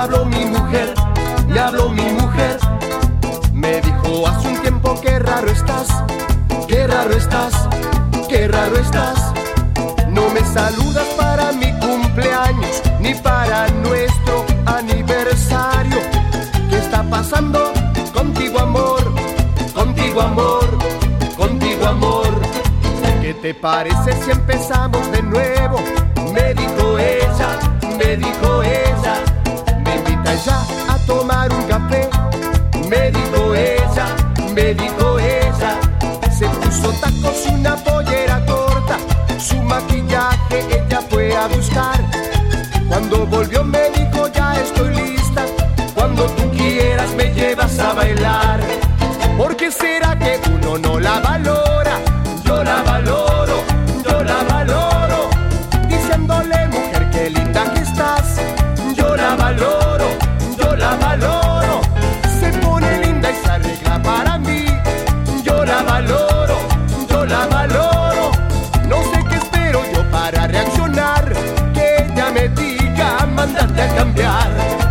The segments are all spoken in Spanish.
habló mi mujer, me habló mi mujer. Me dijo hace un tiempo qué raro estás, qué raro estás, qué raro estás. No me saludas para mi cumpleaños, ni para nuestro aniversario. ¿Qué está pasando contigo, amor? Contigo, amor, contigo, amor. ¿Qué te parece si empezamos de nuevo? Me dijo ella, me dijo ella. Me invita ya a tomar un café. Me dijo ella, me dijo ella. Se puso tacos y una pollera corta. Su maquillaje ella fue a buscar. Cuando volvió me dijo ya estoy lista. Cuando tú quieras me llevas a bailar. ¿Por qué será que uno no la valora? Yo la valoro, yo la valoro. Diciéndole mujer qué linda que estás. Yo la valoro, yo la valoro. Se pone linda y se arregla para mí. Yo la valoro, yo la valoro. No sé qué espero yo para reaccionar. Que ella me diga, mándate a cambiar.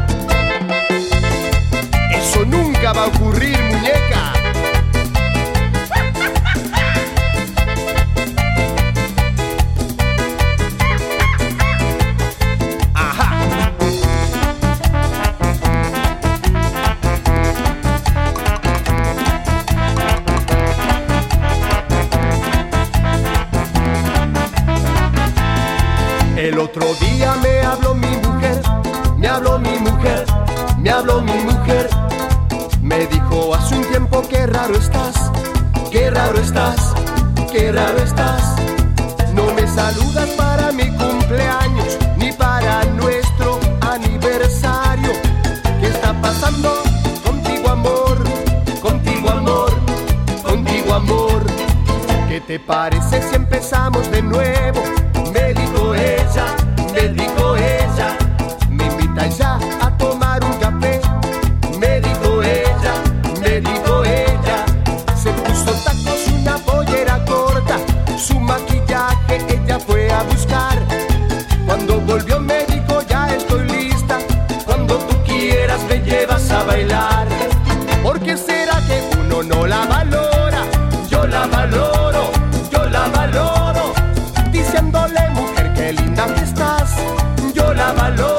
Eso nunca va a ocurrir, muñeca. El otro día me habló mi mujer, me habló mi mujer, me habló mi mujer. Me dijo hace un tiempo qué raro estás, qué raro estás, qué raro estás. No me saludas para mi cumpleaños, ni para nuestro aniversario. ¿Qué está pasando contigo, amor? Contigo, amor, contigo, amor. ¿Qué te parece si empezamos de nuevo? Me dijo ella, me dijo ella. Me invita ya a tomar un café. Me dijo ella, me dijo ella. Se puso tacos y una pollera corta. Su maquillaje ella fue a buscar. Cuando volvió me dijo ya estoy lista. Cuando tú quieras me llevas a bailar. ¿Por qué será que uno no la valora? Yo la valoro, yo la valoro. Diciéndole mujer qué linda que estás. Yo la valoro.